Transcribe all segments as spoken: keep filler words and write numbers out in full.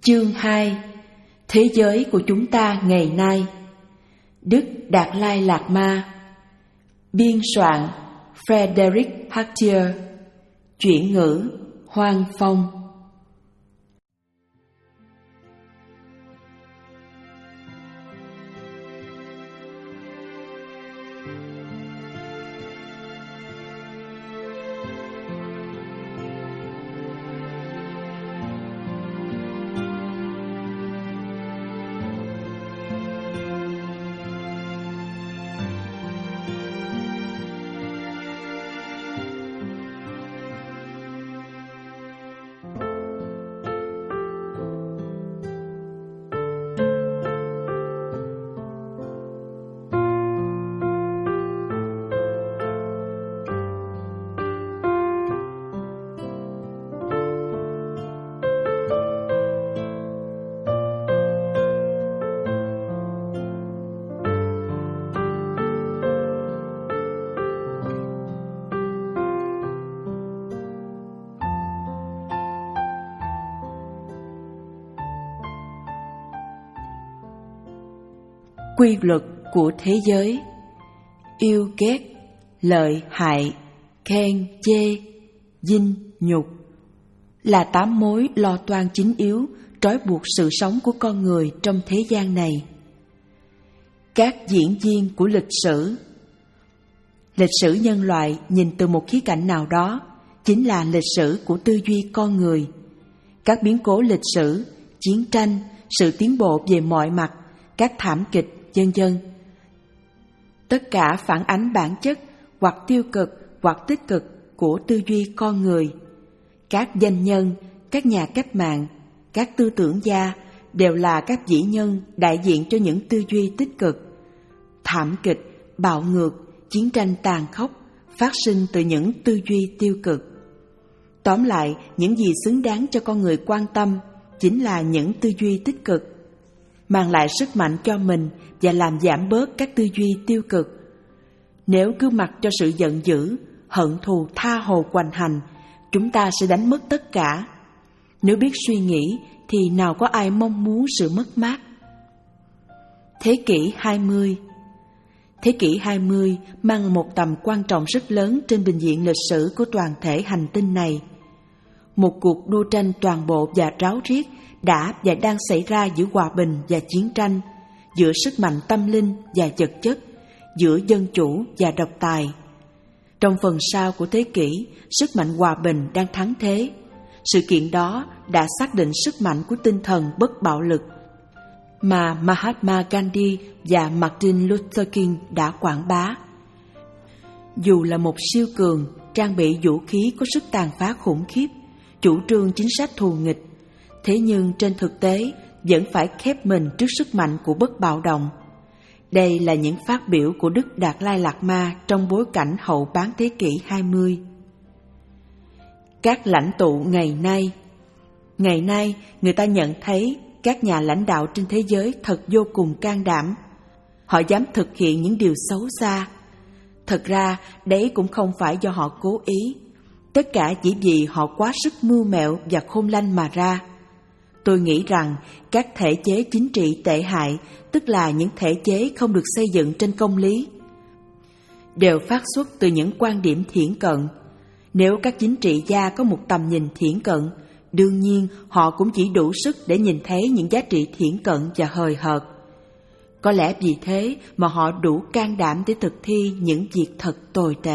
Chương hai. Thế giới của chúng ta ngày nay. Đức Đạt Lai Lạt Ma. Biên soạn Frederick Hattier. Chuyển ngữ Hoang Phong. Quy luật của thế giới. Yêu ghét, lợi hại, khen chê, dinh nhục là tám mối lo toan chính yếu trói buộc sự sống của con người trong thế gian này. Các diễn viên của lịch sử. Lịch sử nhân loại nhìn từ một khía cạnh nào đó chính là lịch sử của tư duy con người. Các biến cố lịch sử, chiến tranh, sự tiến bộ về mọi mặt, các thảm kịch, vân vân. Tất cả phản ánh bản chất hoặc tiêu cực hoặc tích cực của tư duy con người. Các danh nhân, các nhà cách mạng, các tư tưởng gia đều là các vĩ nhân đại diện cho những tư duy tích cực. Thảm kịch, bạo ngược, chiến tranh tàn khốc phát sinh từ những tư duy tiêu cực. Tóm lại, những gì xứng đáng cho con người quan tâm chính là những tư duy tích cực, mang lại sức mạnh cho mình và làm giảm bớt các tư duy tiêu cực. Nếu cứ mặc cho sự giận dữ, hận thù tha hồ hoành hành, chúng ta sẽ đánh mất tất cả. Nếu biết suy nghĩ thì nào có ai mong muốn sự mất mát. Thế kỷ hai mươi. Thế kỷ hai mươi mang một tầm quan trọng rất lớn trên bình diện lịch sử của toàn thể hành tinh này. Một cuộc đua tranh toàn bộ và ráo riết đã và đang xảy ra giữa hòa bình và chiến tranh, giữa sức mạnh tâm linh và vật chất, giữa dân chủ và độc tài. Trong phần sau của thế kỷ, sức mạnh hòa bình đang thắng thế. Sự kiện đó đã xác định sức mạnh của tinh thần bất bạo lực mà Mahatma Gandhi và Martin Luther King đã quảng bá. Dù là một siêu cường, trang bị vũ khí có sức tàn phá khủng khiếp, chủ trương chính sách thù nghịch, thế nhưng trên thực tế vẫn phải khép mình trước sức mạnh của bất bạo động. Đây là những phát biểu của Đức Đạt Lai Lạt Ma trong bối cảnh hậu bán thế kỷ hai mươi. Các lãnh tụ ngày nay. Ngày nay, người ta nhận thấy các nhà lãnh đạo trên thế giới thật vô cùng can đảm. Họ dám thực hiện những điều xấu xa. Thật ra, đấy cũng không phải do họ cố ý. Tất cả chỉ vì họ quá sức mưu mẹo và khôn lanh mà ra. Tôi nghĩ rằng các thể chế chính trị tệ hại, tức là những thể chế không được xây dựng trên công lý, đều phát xuất từ những quan điểm thiển cận. Nếu các chính trị gia có một tầm nhìn thiển cận, đương nhiên họ cũng chỉ đủ sức để nhìn thấy những giá trị thiển cận và hời hợt. Có lẽ vì thế mà họ đủ can đảm để thực thi những việc thật tồi tệ.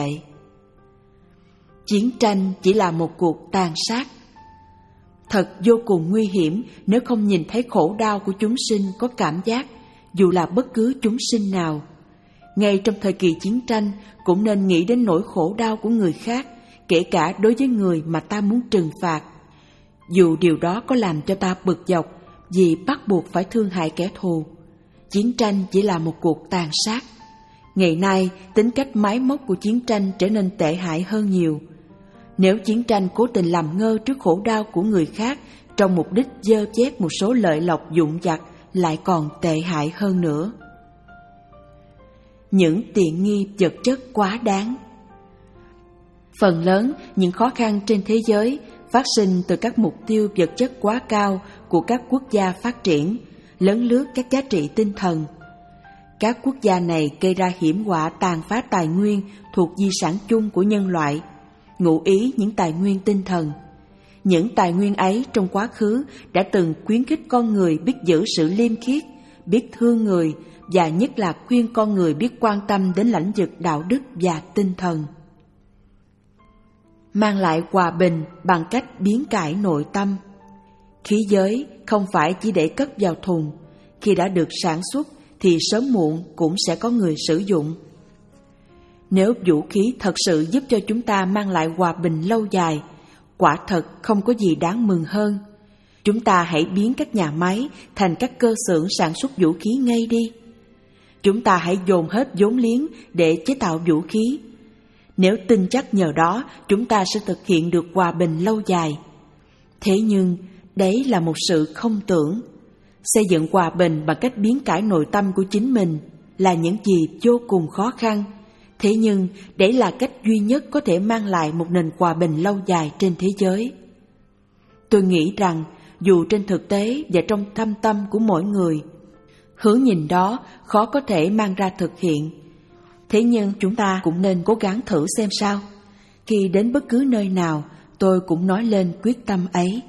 Chiến tranh chỉ là một cuộc tàn sát. Thật vô cùng nguy hiểm nếu không nhìn thấy khổ đau của chúng sinh có cảm giác, dù là bất cứ chúng sinh nào. Ngay trong thời kỳ chiến tranh cũng nên nghĩ đến nỗi khổ đau của người khác, kể cả đối với người mà ta muốn trừng phạt. Dù điều đó có làm cho ta bực dọc vì bắt buộc phải thương hại kẻ thù. Chiến tranh chỉ là một cuộc tàn sát. Ngày nay, tính cách máy móc của chiến tranh trở nên tệ hại hơn nhiều. Nếu chiến tranh cố tình làm ngơ trước khổ đau của người khác trong mục đích dơ chét một số lợi lộc dụng vặt, lại còn tệ hại hơn nữa. Những tiện nghi vật chất quá đáng. Phần lớn những khó khăn trên thế giới phát sinh từ các mục tiêu vật chất quá cao của các quốc gia phát triển, lấn lướt các giá trị tinh thần. Các quốc gia này gây ra hiểm họa tàn phá tài nguyên thuộc di sản chung của nhân loại, ngụ ý những tài nguyên tinh thần. Những tài nguyên ấy trong quá khứ đã từng khuyến khích con người biết giữ sự liêm khiết, biết thương người và nhất là khuyên con người biết quan tâm đến lãnh vực đạo đức và tinh thần. Mang lại hòa bình bằng cách biến cải nội tâm. Khí giới không phải chỉ để cất vào thùng, khi đã được sản xuất thì sớm muộn cũng sẽ có người sử dụng. Nếu vũ khí thật sự giúp cho chúng ta mang lại hòa bình lâu dài, quả thật không có gì đáng mừng hơn. Chúng ta hãy biến các nhà máy thành các cơ xưởng sản xuất vũ khí ngay đi. Chúng ta hãy dồn hết vốn liếng để chế tạo vũ khí. Nếu tin chắc nhờ đó chúng ta sẽ thực hiện được hòa bình lâu dài. Thế nhưng, đấy là một sự không tưởng. Xây dựng hòa bình bằng cách biến cải nội tâm của chính mình là những gì vô cùng khó khăn. Thế nhưng, đấy là cách duy nhất có thể mang lại một nền hòa bình lâu dài trên thế giới. Tôi nghĩ rằng, dù trên thực tế và trong thâm tâm của mỗi người, hướng nhìn đó khó có thể mang ra thực hiện. Thế nhưng chúng ta cũng nên cố gắng thử xem sao. Khi đến bất cứ nơi nào, tôi cũng nói lên quyết tâm ấy.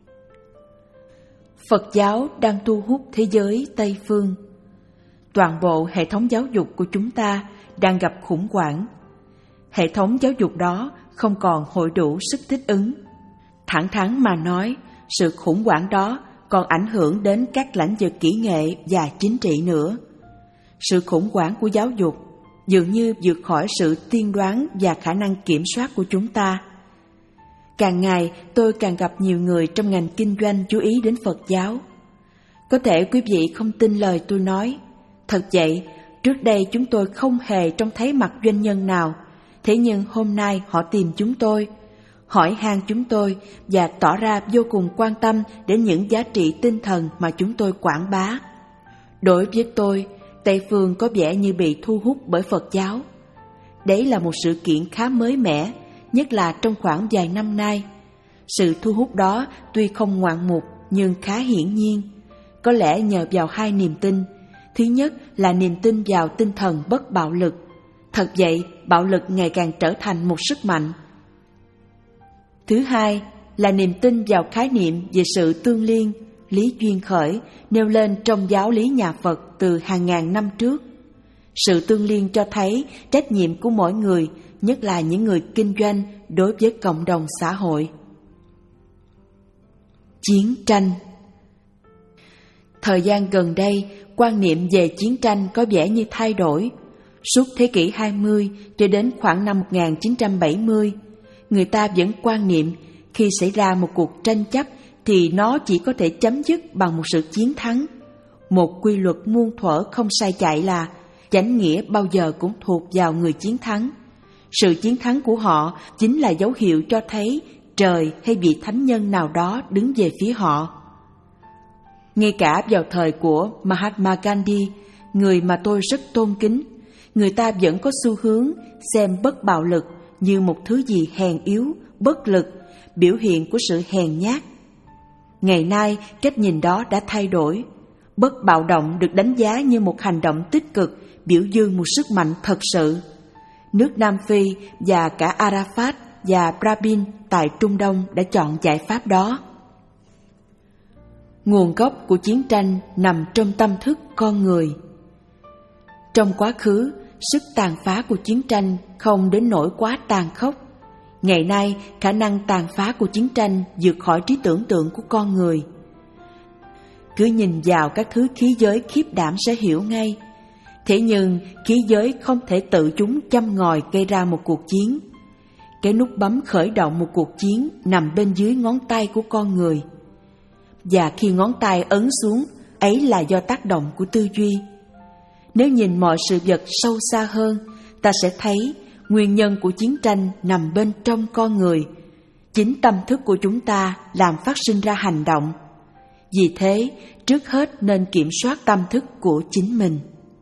Phật giáo đang thu hút thế giới Tây phương. Toàn bộ hệ thống giáo dục của chúng ta đang gặp khủng hoảng. Hệ thống giáo dục đó không còn hội đủ sức thích ứng. Thẳng thắn mà nói, sự khủng hoảng đó còn ảnh hưởng đến các lãnh vực kỹ nghệ và chính trị nữa. Sự khủng hoảng của giáo dục dường như vượt khỏi sự tiên đoán và khả năng kiểm soát của chúng ta. Càng ngày tôi càng gặp nhiều người trong ngành kinh doanh chú ý đến Phật giáo. Có thể quý vị không tin lời tôi nói. Thật vậy, trước đây chúng tôi không hề trông thấy mặt doanh nhân nào. Thế nhưng hôm nay họ tìm chúng tôi, hỏi han chúng tôi và tỏ ra vô cùng quan tâm đến những giá trị tinh thần mà chúng tôi quảng bá. Đối với tôi, Tây phương có vẻ như bị thu hút bởi Phật giáo. Đấy là một sự kiện khá mới mẻ, nhất là trong khoảng vài năm nay. Sự thu hút đó tuy không ngoạn mục nhưng khá hiển nhiên, có lẽ nhờ vào hai niềm tin. Thứ nhất là niềm tin vào tinh thần bất bạo lực. Thật vậy, bạo lực ngày càng trở thành một sức mạnh. Thứ hai là niềm tin vào khái niệm về sự tương liên, lý duyên khởi, nêu lên trong giáo lý nhà Phật từ hàng ngàn năm trước. Sự tương liên cho thấy trách nhiệm của mỗi người, nhất là những người kinh doanh đối với cộng đồng xã hội. Chiến tranh. Thời gian gần đây, quan niệm về chiến tranh có vẻ như thay đổi. Suốt thế kỷ hai mươi cho đến khoảng năm một nghìn chín trăm bảy mươi, người ta vẫn quan niệm khi xảy ra một cuộc tranh chấp thì nó chỉ có thể chấm dứt bằng một sự chiến thắng. Một quy luật muôn thuở không sai chạy là chánh nghĩa bao giờ cũng thuộc vào người chiến thắng. Sự chiến thắng của họ chính là dấu hiệu cho thấy trời hay vị thánh nhân nào đó đứng về phía họ. Ngay cả vào thời của Mahatma Gandhi, người mà tôi rất tôn kính, người ta vẫn có xu hướng xem bất bạo lực như một thứ gì hèn yếu, bất lực, biểu hiện của sự hèn nhát. Ngày nay, cách nhìn đó đã thay đổi. Bất bạo động được đánh giá như một hành động tích cực, biểu dương một sức mạnh thật sự. Nước Nam Phi và cả Arafat và Rabin tại Trung Đông đã chọn giải pháp đó. Nguồn gốc của chiến tranh nằm trong tâm thức con người. Trong quá khứ, sức tàn phá của chiến tranh không đến nỗi quá tàn khốc. Ngày nay, khả năng tàn phá của chiến tranh vượt khỏi trí tưởng tượng của con người. Cứ nhìn vào các thứ khí giới khiếp đảm sẽ hiểu ngay. Thế nhưng, khí giới không thể tự chúng châm ngòi gây ra một cuộc chiến. Cái nút bấm khởi động một cuộc chiến nằm bên dưới ngón tay của con người. Và khi ngón tay ấn xuống, ấy là do tác động của tư duy. Nếu nhìn mọi sự vật sâu xa hơn, ta sẽ thấy nguyên nhân của chiến tranh nằm bên trong con người. Chính tâm thức của chúng ta làm phát sinh ra hành động. Vì thế, trước hết nên kiểm soát tâm thức của chính mình.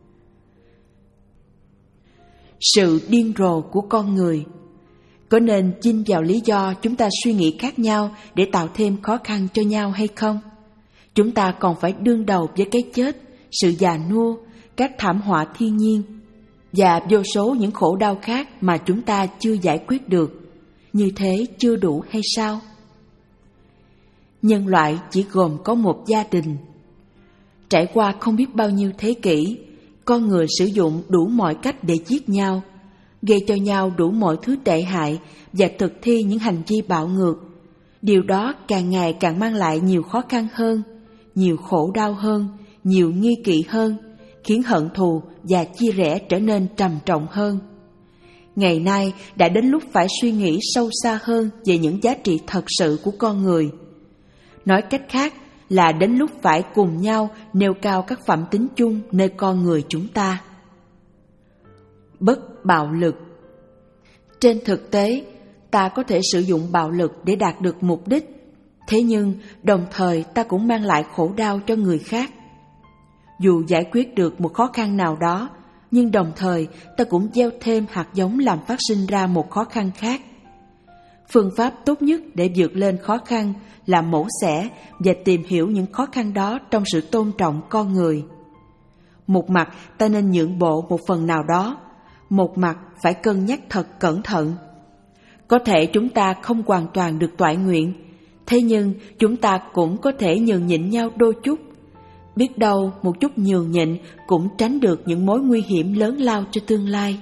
Sự điên rồ của con người. Có nên chinh vào lý do chúng ta suy nghĩ khác nhau để tạo thêm khó khăn cho nhau hay không? Chúng ta còn phải đương đầu với cái chết, sự già nua, các thảm họa thiên nhiên và vô số những khổ đau khác mà chúng ta chưa giải quyết được. Như thế chưa đủ hay sao? Nhân loại chỉ gồm có một gia đình. Trải qua không biết bao nhiêu thế kỷ, con người sử dụng đủ mọi cách để giết nhau, gây cho nhau đủ mọi thứ tệ hại và thực thi những hành vi bạo ngược. Điều đó càng ngày càng mang lại nhiều khó khăn hơn, nhiều khổ đau hơn, nhiều nghi kỵ hơn, khiến hận thù và chia rẽ trở nên trầm trọng hơn. Ngày nay đã đến lúc phải suy nghĩ sâu xa hơn về những giá trị thật sự của con người. Nói cách khác là đến lúc phải cùng nhau nêu cao các phẩm tính chung nơi con người chúng ta. Bất bạo lực. Trên thực tế, ta có thể sử dụng bạo lực để đạt được mục đích, thế nhưng đồng thời ta cũng mang lại khổ đau cho người khác. Dù giải quyết được một khó khăn nào đó, nhưng đồng thời ta cũng gieo thêm hạt giống làm phát sinh ra một khó khăn khác. Phương pháp tốt nhất để vượt lên khó khăn là mổ xẻ và tìm hiểu những khó khăn đó trong sự tôn trọng con người. Một mặt ta nên nhượng bộ một phần nào đó, một mặt phải cân nhắc thật cẩn thận. Có thể chúng ta không hoàn toàn được toại nguyện, thế nhưng chúng ta cũng có thể nhường nhịn nhau đôi chút. Biết đâu một chút nhường nhịn cũng tránh được những mối nguy hiểm lớn lao cho tương lai.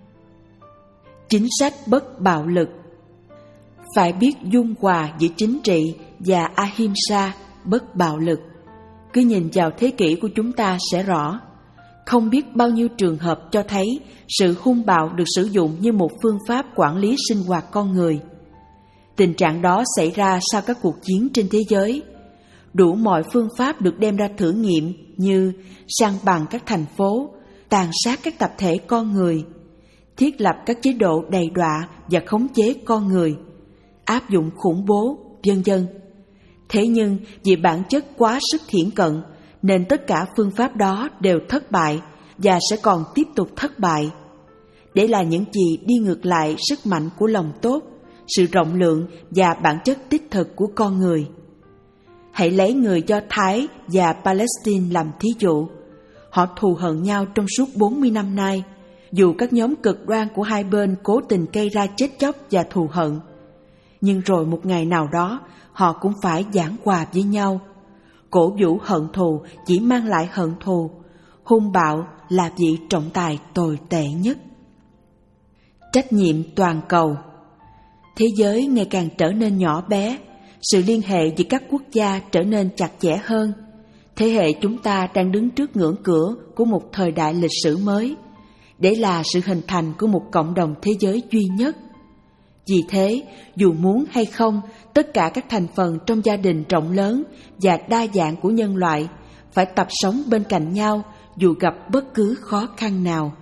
Chính sách bất bạo lực. Phải biết dung hòa giữa chính trị và ahimsa, bất bạo lực. Cứ nhìn vào thế kỷ của chúng ta sẽ rõ. Không biết bao nhiêu trường hợp cho thấy sự hung bạo được sử dụng như một phương pháp quản lý sinh hoạt con người. Tình trạng đó xảy ra sau các cuộc chiến trên thế giới. Đủ mọi phương pháp được đem ra thử nghiệm như san bằng các thành phố, tàn sát các tập thể con người, thiết lập các chế độ đầy đọa và khống chế con người, áp dụng khủng bố, vân vân. Thế nhưng vì bản chất quá sức thiển cận, nên tất cả phương pháp đó đều thất bại và sẽ còn tiếp tục thất bại. Để là những gì đi ngược lại sức mạnh của lòng tốt, sự rộng lượng và bản chất đích thực của con người. Hãy lấy người Do Thái và Palestine làm thí dụ. Họ thù hận nhau trong suốt bốn mươi năm nay, dù các nhóm cực đoan của hai bên cố tình gây ra chết chóc và thù hận. Nhưng rồi một ngày nào đó, họ cũng phải giảng hòa với nhau. Cổ vũ hận thù chỉ mang lại hận thù, hung bạo là vị trọng tài tồi tệ nhất. Trách nhiệm toàn cầu. Thế giới ngày càng trở nên nhỏ bé, sự liên hệ giữa các quốc gia trở nên chặt chẽ hơn. Thế hệ chúng ta đang đứng trước ngưỡng cửa của một thời đại lịch sử mới, để là sự hình thành của một cộng đồng thế giới duy nhất. Vì thế, dù muốn hay không, tất cả các thành phần trong gia đình rộng lớn và đa dạng của nhân loại phải tập sống bên cạnh nhau dù gặp bất cứ khó khăn nào.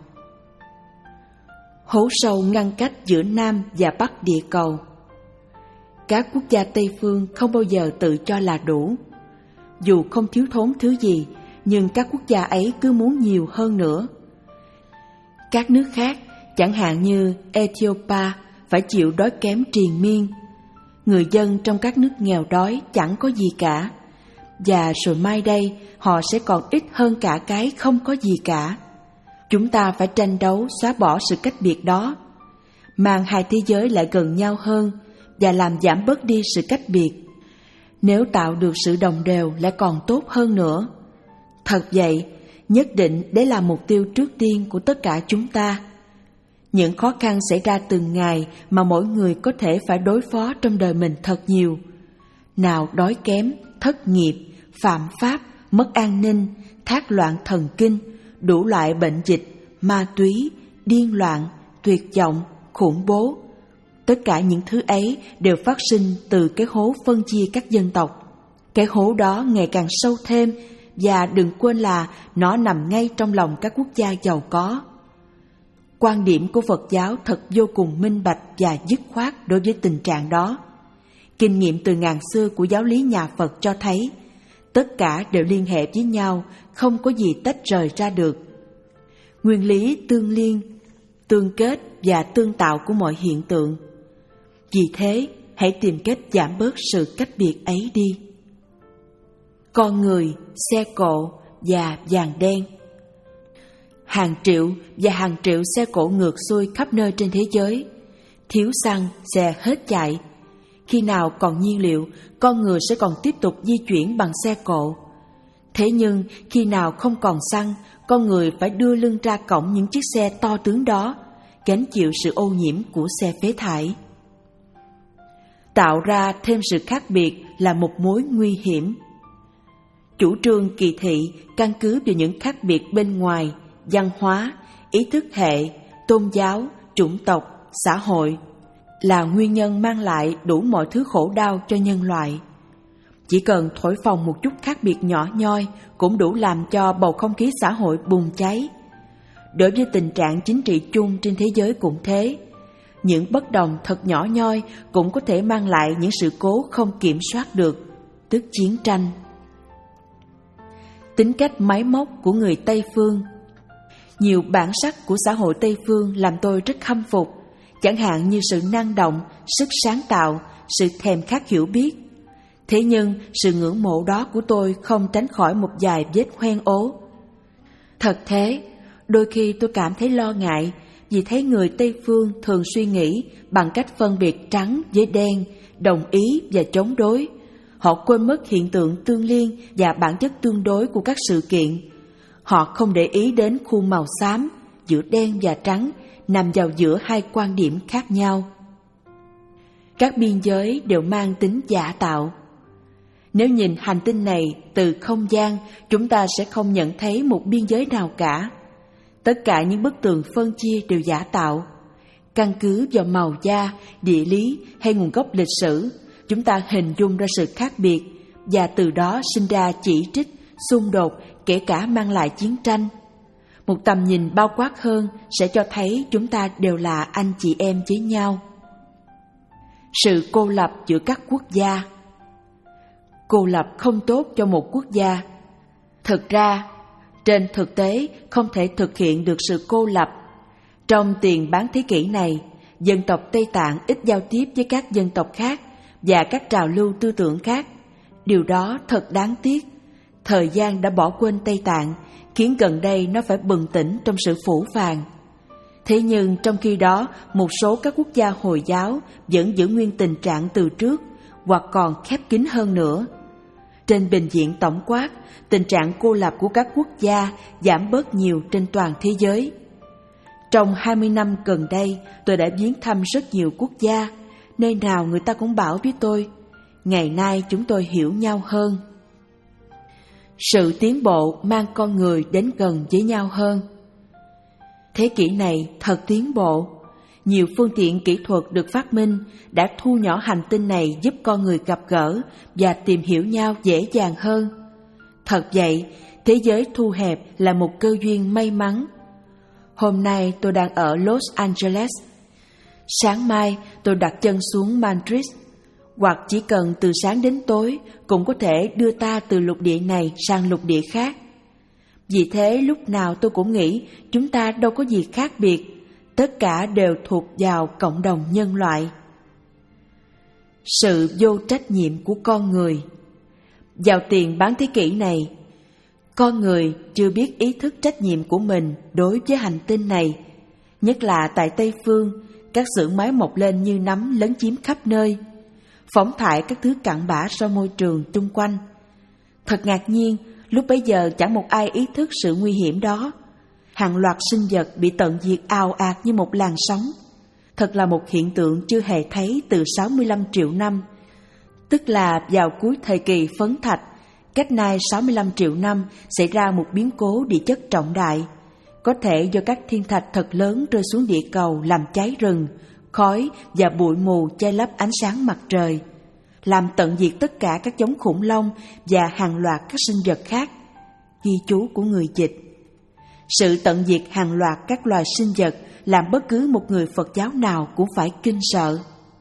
Hố sâu ngăn cách giữa Nam và Bắc địa cầu. Các quốc gia Tây phương không bao giờ tự cho là đủ. Dù không thiếu thốn thứ gì, nhưng các quốc gia ấy cứ muốn nhiều hơn nữa. Các nước khác, chẳng hạn như Ethiopia, phải chịu đói kém triền miên. Người dân trong các nước nghèo đói chẳng có gì cả, và rồi mai đây họ sẽ còn ít hơn cả cái không có gì cả. Chúng ta phải tranh đấu xóa bỏ sự cách biệt đó, mang hai thế giới lại gần nhau hơn và làm giảm bớt đi sự cách biệt. Nếu tạo được sự đồng đều lại còn tốt hơn nữa. Thật vậy, nhất định đấy là mục tiêu trước tiên của tất cả chúng ta. Những khó khăn xảy ra từng ngày mà mỗi người có thể phải đối phó trong đời mình thật nhiều. Nào đói kém, thất nghiệp, phạm pháp, mất an ninh, thác loạn thần kinh, đủ loại bệnh dịch, ma túy, điên loạn, tuyệt vọng, khủng bố. Tất cả những thứ ấy đều phát sinh từ cái hố phân chia các dân tộc. Cái hố đó ngày càng sâu thêm, và đừng quên là nó nằm ngay trong lòng các quốc gia giàu có. Quan điểm của Phật giáo thật vô cùng minh bạch và dứt khoát đối với tình trạng đó. Kinh nghiệm từ ngàn xưa của giáo lý nhà Phật cho thấy, tất cả đều liên hệ với nhau, không có gì tách rời ra được. Nguyên lý tương liên, tương kết và tương tạo của mọi hiện tượng. Vì thế, hãy tìm cách giảm bớt sự cách biệt ấy đi. con người, xe cộ và vàng đen. Hàng triệu và hàng triệu xe cộ ngược xuôi khắp nơi trên thế giới. Thiếu xăng, xe hết chạy. Khi nào còn nhiên liệu, con người sẽ còn tiếp tục di chuyển bằng xe cộ. Thế nhưng khi nào không còn xăng, con người phải đưa lưng ra cổng những chiếc xe to tướng đó, gánh chịu sự ô nhiễm của xe phế thải. Tạo ra thêm sự khác biệt là một mối nguy hiểm. Chủ trương kỳ thị căn cứ vào những khác biệt bên ngoài, văn hóa, ý thức hệ, tôn giáo, chủng tộc, xã hội là nguyên nhân mang lại đủ mọi thứ khổ đau cho nhân loại. Chỉ cần thổi phồng một chút khác biệt nhỏ nhoi cũng đủ làm cho bầu không khí xã hội bùng cháy. Đối với tình trạng chính trị chung trên thế giới cũng thế. Những bất đồng thật nhỏ nhoi cũng có thể mang lại những sự cố không kiểm soát được, tức chiến tranh. Tính cách máy móc của người Tây Phương. Nhiều bản sắc của xã hội Tây Phương làm tôi rất khâm phục, chẳng hạn như sự năng động, sức sáng tạo, sự thèm khát hiểu biết. Thế nhưng sự ngưỡng mộ đó của tôi không tránh khỏi một vài vết hoen ố. Thật thế, đôi khi tôi cảm thấy lo ngại vì thấy người Tây Phương thường suy nghĩ bằng cách phân biệt trắng với đen, đồng ý và chống đối. Họ quên mất hiện tượng tương liên và bản chất tương đối của các sự kiện. Họ không để ý đến khuôn màu xám giữa đen và trắng nằm vào giữa hai quan điểm khác nhau. Các biên giới đều mang tính giả tạo. Nếu nhìn hành tinh này từ không gian, chúng ta sẽ không nhận thấy một biên giới nào cả. Tất cả những bức tường phân chia đều giả tạo. Căn cứ vào màu da, địa lý hay nguồn gốc lịch sử, chúng ta hình dung ra sự khác biệt và từ đó sinh ra chỉ trích, xung đột, kể cả mang lại chiến tranh. Một tầm nhìn bao quát hơn sẽ cho thấy chúng ta đều là anh chị em với nhau. Sự cô lập giữa các quốc gia. Cô lập không tốt cho một quốc gia. Thực ra, trên thực tế không thể thực hiện được sự cô lập. Trong tiền bán thế kỷ này, dân tộc Tây Tạng ít giao tiếp với các dân tộc khác và các trào lưu tư tưởng khác. Điều đó thật đáng tiếc. Thời gian đã bỏ quên Tây Tạng, khiến gần đây nó phải bừng tỉnh trong sự phũ phàng. Thế nhưng trong khi đó, một số các quốc gia Hồi giáo vẫn giữ nguyên tình trạng từ trước, hoặc còn khép kín hơn nữa. Trên bình diện tổng quát, tình trạng cô lập của các quốc gia giảm bớt nhiều trên toàn thế giới. Trong hai mươi năm gần đây, tôi đã viếng thăm rất nhiều quốc gia, nơi nào người ta cũng bảo với tôi, ngày nay chúng tôi hiểu nhau hơn. Sự tiến bộ mang con người đến gần với nhau hơn. Thế kỷ này thật tiến bộ. Nhiều phương tiện kỹ thuật được phát minh đã thu nhỏ hành tinh này giúp con người gặp gỡ và tìm hiểu nhau dễ dàng hơn. Thật vậy, thế giới thu hẹp là một cơ duyên may mắn. Hôm nay tôi đang ở Los Angeles. Sáng mai tôi đặt chân xuống Madrid, hoặc chỉ cần từ sáng đến tối cũng có thể đưa ta từ lục địa này sang lục địa khác. Vì thế lúc nào tôi cũng nghĩ chúng ta đâu có gì khác biệt, tất cả đều thuộc vào cộng đồng nhân loại. Sự vô trách nhiệm của con người. Vào tiền bán thế kỷ này, con người chưa biết ý thức trách nhiệm của mình đối với hành tinh này, nhất là tại Tây Phương, các xưởng máy mọc lên như nấm lấn chiếm khắp nơi, phóng thải các thứ cặn bã ra môi trường chung quanh. Thật ngạc nhiên, lúc bấy giờ chẳng một ai ý thức sự nguy hiểm đó. Hàng loạt sinh vật bị tận diệt ào ạt như một làn sóng. Thật là một hiện tượng chưa hề thấy từ sáu mươi lăm triệu năm, tức là vào cuối thời kỳ phấn thạch, cách nay sáu mươi lăm triệu năm xảy ra một biến cố địa chất trọng đại. Có thể do các thiên thạch thật lớn rơi xuống địa cầu làm cháy rừng, khói và bụi mù che lấp ánh sáng mặt trời, làm tận diệt tất cả các giống khủng long và hàng loạt các sinh vật khác. Ghi chú của người dịch. Sự tận diệt hàng loạt các loài sinh vật làm bất cứ một người Phật giáo nào cũng phải kinh sợ.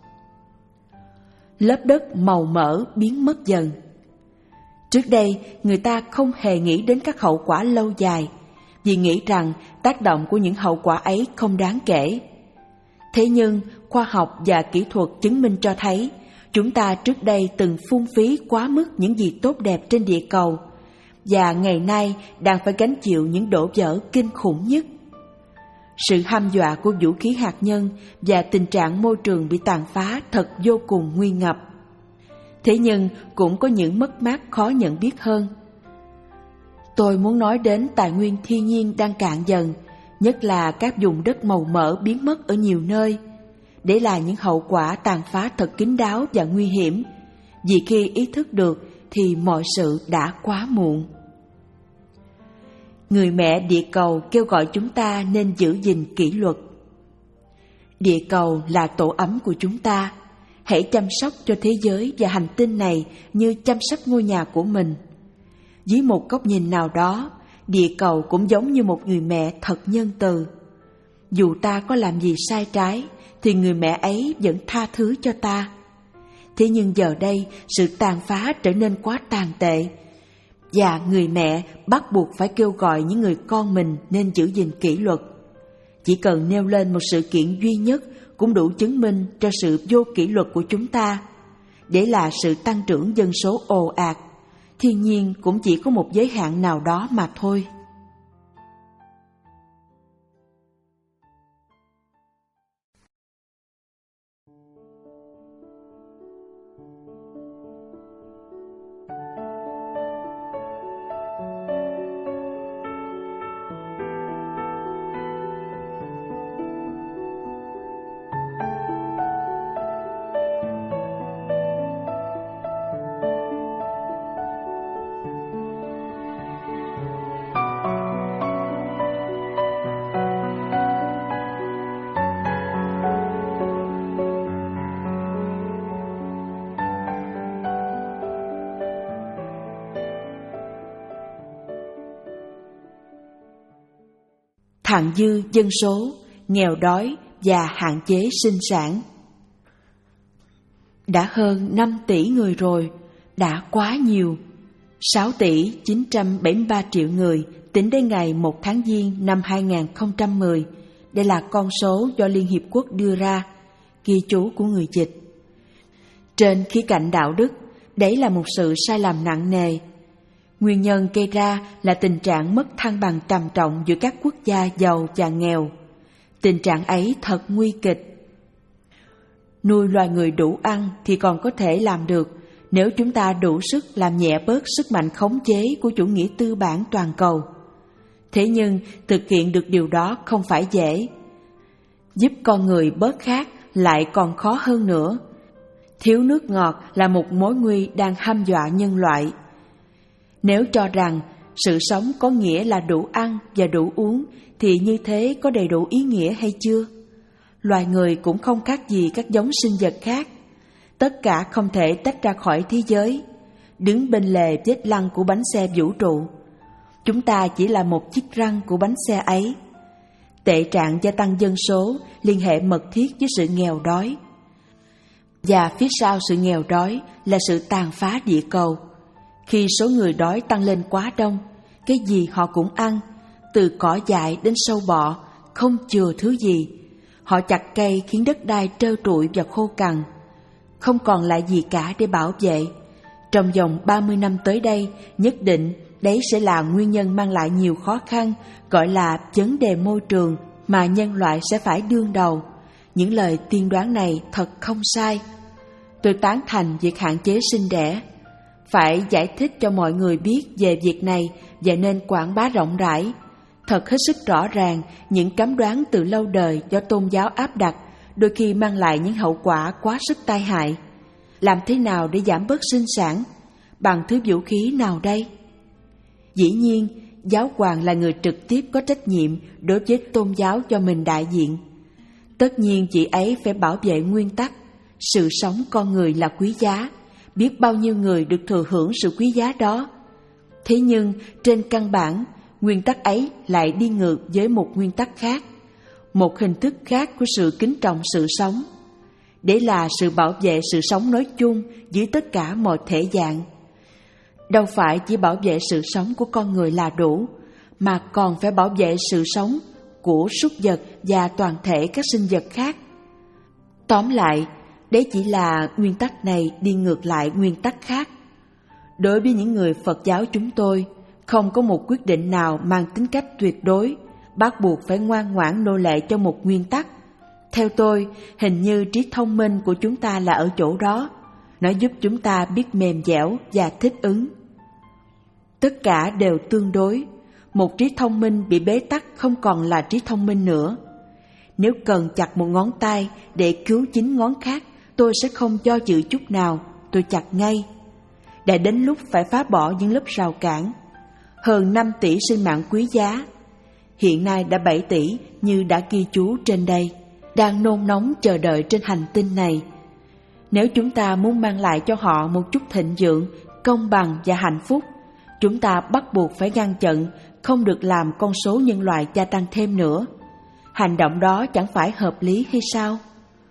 Lớp đất màu mỡ biến mất dần. Trước đây, người ta không hề nghĩ đến các hậu quả lâu dài, vì nghĩ rằng tác động của những hậu quả ấy không đáng kể. Thế nhưng, khoa học và kỹ thuật chứng minh cho thấy, Chúng ta trước đây từng phung phí quá mức những gì tốt đẹp trên địa cầu, và ngày nay đang phải gánh chịu những đổ vỡ kinh khủng nhất. Sự hăm dọa của vũ khí hạt nhân và tình trạng môi trường bị tàn phá thật vô cùng nguy ngập. Thế nhưng cũng có những mất mát khó nhận biết hơn. Tôi muốn nói đến tài nguyên thiên nhiên đang cạn dần, nhất là các vùng đất màu mỡ biến mất ở nhiều nơi, để lại những hậu quả tàn phá thật kín đáo và nguy hiểm, vì khi ý thức được thì mọi sự đã quá muộn. Người mẹ địa cầu kêu gọi chúng ta nên giữ gìn kỷ luật. Địa cầu là tổ ấm của chúng ta, hãy chăm sóc cho thế giới và hành tinh này như chăm sóc ngôi nhà của mình. Dưới một góc nhìn nào đó, địa cầu cũng giống như một người mẹ thật nhân từ. Dù ta có làm gì sai trái, thì người mẹ ấy vẫn tha thứ cho ta. Thế nhưng giờ đây, sự tàn phá trở nên quá tàn tệ, và người mẹ bắt buộc phải kêu gọi những người con mình nên giữ gìn kỷ luật. Chỉ cần nêu lên một sự kiện duy nhất cũng đủ chứng minh cho sự vô kỷ luật của chúng ta. Để là sự tăng trưởng dân số ồ ạt, thiên nhiên cũng chỉ có một giới hạn nào đó mà thôi. Thặng dư dân số, nghèo đói và hạn chế sinh sản. Đã hơn năm tỷ người rồi, đã quá nhiều. sáu tỷ chín trăm bảy mươi ba triệu người tính đến ngày một tháng Giêng năm hai nghìn không trăm mười. Đây là con số do Liên Hiệp Quốc đưa ra, ghi chú của người dịch. Trên khía cạnh đạo đức, đấy là một sự sai lầm nặng nề. Nguyên nhân gây ra là tình trạng mất thăng bằng trầm trọng giữa các quốc gia giàu và nghèo. Tình trạng ấy thật nguy kịch. Nuôi loài người đủ ăn thì còn có thể làm được nếu chúng ta đủ sức làm nhẹ bớt sức mạnh khống chế của chủ nghĩa tư bản toàn cầu. Thế nhưng thực hiện được điều đó không phải dễ. Giúp con người bớt khát lại còn khó hơn nữa. Thiếu nước ngọt là một mối nguy đang hăm dọa nhân loại. Nếu cho rằng sự sống có nghĩa là đủ ăn và đủ uống, thì như thế có đầy đủ ý nghĩa hay chưa? Loài người cũng không khác gì các giống sinh vật khác. Tất cả không thể tách ra khỏi thế giới, đứng bên lề vết lăn của bánh xe vũ trụ. Chúng ta chỉ là một chiếc răng của bánh xe ấy. Tệ trạng gia tăng dân số liên hệ mật thiết với sự nghèo đói. Và phía sau sự nghèo đói là sự tàn phá địa cầu. Khi số người đói tăng lên quá đông, cái gì họ cũng ăn, từ cỏ dại đến sâu bọ, không chừa thứ gì. Họ chặt cây khiến đất đai trơ trụi và khô cằn, không còn lại gì cả để bảo vệ. Trong vòng ba mươi năm tới đây, nhất định đấy sẽ là nguyên nhân mang lại nhiều khó khăn, gọi là vấn đề môi trường mà nhân loại sẽ phải đương đầu. Những lời tiên đoán này thật không sai. Tôi tán thành việc hạn chế sinh đẻ. Phải giải thích cho mọi người biết về việc này và nên quảng bá rộng rãi. Thật hết sức rõ ràng, những cấm đoán từ lâu đời do tôn giáo áp đặt đôi khi mang lại những hậu quả quá sức tai hại. Làm thế nào để giảm bớt sinh sản? Bằng thứ vũ khí nào đây? Dĩ nhiên, giáo hoàng là người trực tiếp có trách nhiệm đối với tôn giáo do mình đại diện. Tất nhiên chị ấy phải bảo vệ nguyên tắc, sự sống con người là quý giá, biết bao nhiêu người được thừa hưởng sự quý giá đó. Thế nhưng, trên căn bản, nguyên tắc ấy lại đi ngược với một nguyên tắc khác, một hình thức khác của sự kính trọng sự sống. Để là sự bảo vệ sự sống nói chung dưới tất cả mọi thể dạng. Đâu phải chỉ bảo vệ sự sống của con người là đủ, mà còn phải bảo vệ sự sống của súc vật và toàn thể các sinh vật khác. Tóm lại, Đấy chỉ là nguyên tắc này đi ngược lại nguyên tắc khác. Đối với những người Phật giáo chúng tôi, không có một quyết định nào mang tính cách tuyệt đối, bắt buộc phải ngoan ngoãn nô lệ cho một nguyên tắc. Theo tôi, hình như trí thông minh của chúng ta là ở chỗ đó. Nó giúp chúng ta biết mềm dẻo và thích ứng. Tất cả đều tương đối. Một trí thông minh bị bế tắc không còn là trí thông minh nữa. Nếu cần chặt một ngón tay để cứu chín ngón khác, tôi sẽ không do dự chút nào, tôi chặt ngay. Đã đến lúc phải phá bỏ những lớp rào cản. Hơn năm tỷ sinh mạng quý giá, hiện nay đã bảy tỷ như đã ghi chú trên đây, đang nôn nóng chờ đợi trên hành tinh này. Nếu chúng ta muốn mang lại cho họ một chút thịnh vượng, công bằng và hạnh phúc, chúng ta bắt buộc phải ngăn chặn, không được làm con số nhân loại gia tăng thêm nữa. Hành động đó chẳng phải hợp lý hay sao?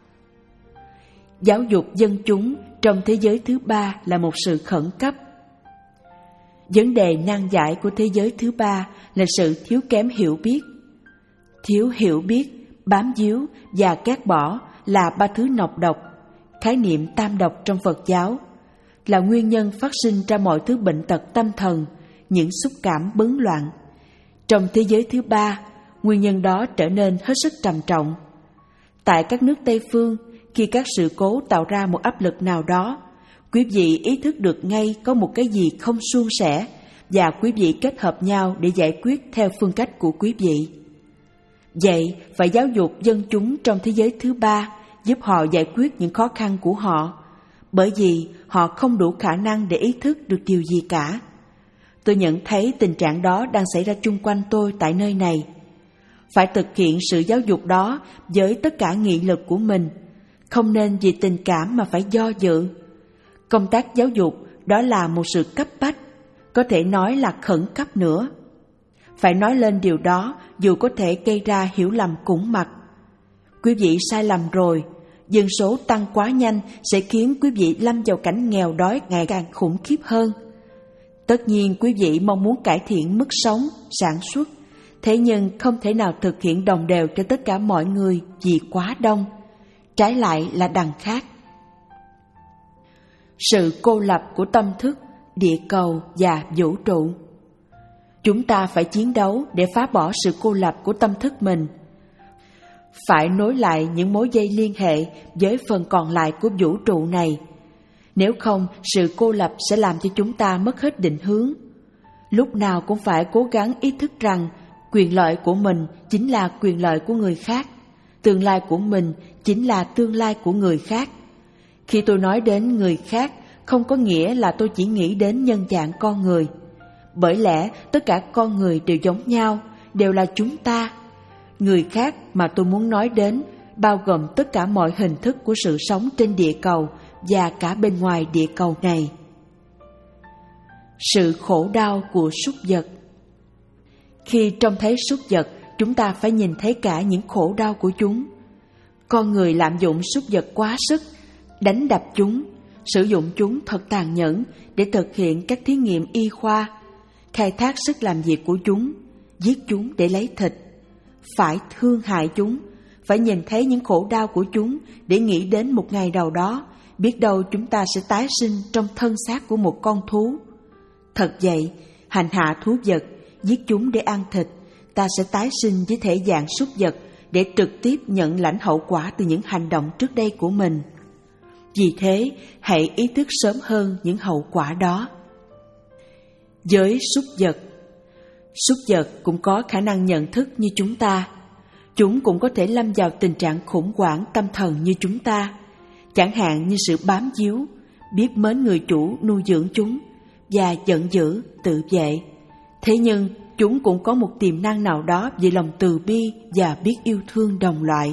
Giáo dục dân chúng trong thế giới thứ ba là một sự khẩn cấp. Vấn đề nan giải của thế giới thứ ba là sự thiếu kém hiểu biết. Thiếu hiểu biết, bám víu và gác bỏ là ba thứ nọc độc. Khái niệm tam độc trong Phật giáo là nguyên nhân phát sinh ra mọi thứ bệnh tật tâm thần, những xúc cảm bấn loạn. Trong thế giới thứ ba, nguyên nhân đó trở nên hết sức trầm trọng. Tại các nước Tây phương, khi các sự cố tạo ra một áp lực nào đó, quý vị ý thức được ngay có một cái gì không suôn sẻ và quý vị kết hợp nhau để giải quyết theo phương cách của quý vị. Vậy, phải giáo dục dân chúng trong thế giới thứ ba, giúp họ giải quyết những khó khăn của họ, bởi vì họ không đủ khả năng để ý thức được điều gì cả. Tôi nhận thấy tình trạng đó đang xảy ra chung quanh tôi tại nơi này. Phải thực hiện sự giáo dục đó với tất cả nghị lực của mình, không nên vì tình cảm mà phải do dự. Công tác giáo dục đó là một sự cấp bách, có thể nói là khẩn cấp nữa. Phải nói lên điều đó dù có thể gây ra hiểu lầm củng mặt. Quý vị sai lầm rồi, dân số tăng quá nhanh sẽ khiến quý vị lâm vào cảnh nghèo đói ngày càng khủng khiếp hơn. Tất nhiên quý vị mong muốn cải thiện mức sống, sản xuất, thế nhưng không thể nào thực hiện đồng đều cho tất cả mọi người vì quá đông. Trái lại là đằng khác. Sự cô lập của tâm thức, địa cầu và vũ trụ. Chúng ta phải chiến đấu để phá bỏ sự cô lập của tâm thức mình. Phải nối lại những mối dây liên hệ với phần còn lại của vũ trụ này. Nếu không, sự cô lập sẽ làm cho chúng ta mất hết định hướng. Lúc nào cũng phải cố gắng ý thức rằng quyền lợi của mình chính là quyền lợi của người khác, tương lai của mình chính là tương lai của người khác. Khi tôi nói đến người khác, không có nghĩa là tôi chỉ nghĩ đến nhân dạng con người. Bởi lẽ tất cả con người đều giống nhau, đều là chúng ta. Người khác mà tôi muốn nói đến bao gồm tất cả mọi hình thức của sự sống trên địa cầu và cả bên ngoài địa cầu này. Sự khổ đau của súc vật. Khi trông thấy súc vật, chúng ta phải nhìn thấy cả những khổ đau của chúng. Con người lạm dụng súc vật quá sức, đánh đập chúng, sử dụng chúng thật tàn nhẫn để thực hiện các thí nghiệm y khoa, khai thác sức làm việc của chúng, giết chúng để lấy thịt. Phải thương hại chúng, phải nhìn thấy những khổ đau của chúng để nghĩ đến một ngày nào đó, biết đâu chúng ta sẽ tái sinh trong thân xác của một con thú. Thật vậy, hành hạ thú vật, giết chúng để ăn thịt, ta sẽ tái sinh với thể dạng súc vật để trực tiếp nhận lãnh hậu quả từ những hành động trước đây của mình. Vì thế, hãy ý thức sớm hơn những hậu quả đó. Với súc vật, súc vật cũng có khả năng nhận thức như chúng ta. Chúng cũng có thể lâm vào tình trạng khủng hoảng tâm thần như chúng ta, chẳng hạn như sự bám víu, biết mến người chủ nuôi dưỡng chúng và giận dữ, tự vệ. Thế nhưng, chúng cũng có một tiềm năng nào đó về lòng từ bi và biết yêu thương đồng loại.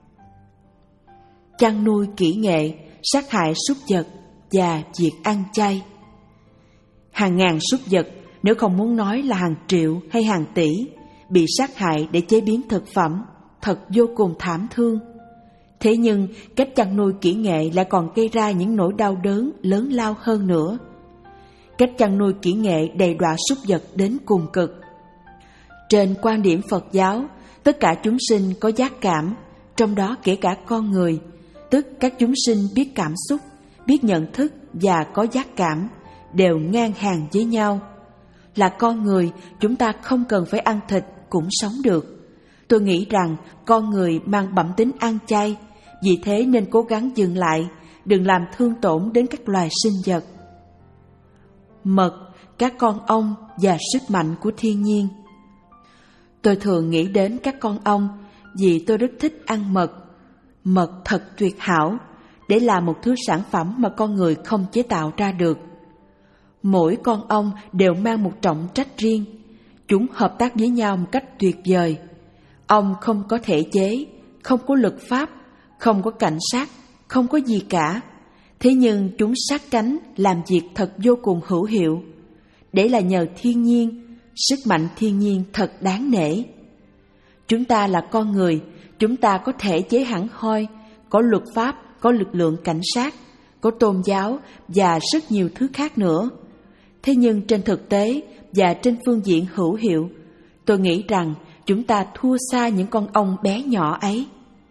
Chăn nuôi kỹ nghệ, sát hại súc vật và việc ăn chay. Hàng ngàn súc vật, nếu không muốn nói là hàng triệu hay hàng tỷ, bị sát hại để chế biến thực phẩm, thật vô cùng thảm thương. Thế nhưng, cách chăn nuôi kỹ nghệ lại còn gây ra những nỗi đau đớn lớn lao hơn nữa. Cách chăn nuôi kỹ nghệ đầy đọa súc vật đến cùng cực. Trên quan điểm Phật giáo, tất cả chúng sinh có giác cảm, trong đó kể cả con người. tức các chúng sinh biết cảm xúc, biết nhận thức và có giác cảm, đều ngang hàng với nhau. Là con người, chúng ta không cần phải ăn thịt cũng sống được. Tôi nghĩ rằng con người mang bẩm tính ăn chay, vì thế nên cố gắng dừng lại, đừng làm thương tổn đến các loài sinh vật. Mật, các con ong và sức mạnh của thiên nhiên. Tôi thường nghĩ đến các con ong vì tôi rất thích ăn mật. Mật thật tuyệt hảo, để làm một thứ sản phẩm mà con người không chế tạo ra được. Mỗi con ong đều mang một trọng trách riêng. Chúng hợp tác với nhau một cách tuyệt vời. Ong không có thể chế, không có luật pháp, không có cảnh sát, không có gì cả. Thế nhưng chúng sát cánh làm việc thật vô cùng hữu hiệu. Đấy là nhờ thiên nhiên, sức mạnh thiên nhiên thật đáng nể. Chúng ta là con người, chúng ta có thể chế hẳn hoi, có luật pháp, có lực lượng cảnh sát, có tôn giáo và rất nhiều thứ khác nữa. Thế nhưng trên thực tế và trên phương diện hữu hiệu, tôi nghĩ rằng chúng ta thua xa những con ong bé nhỏ ấy.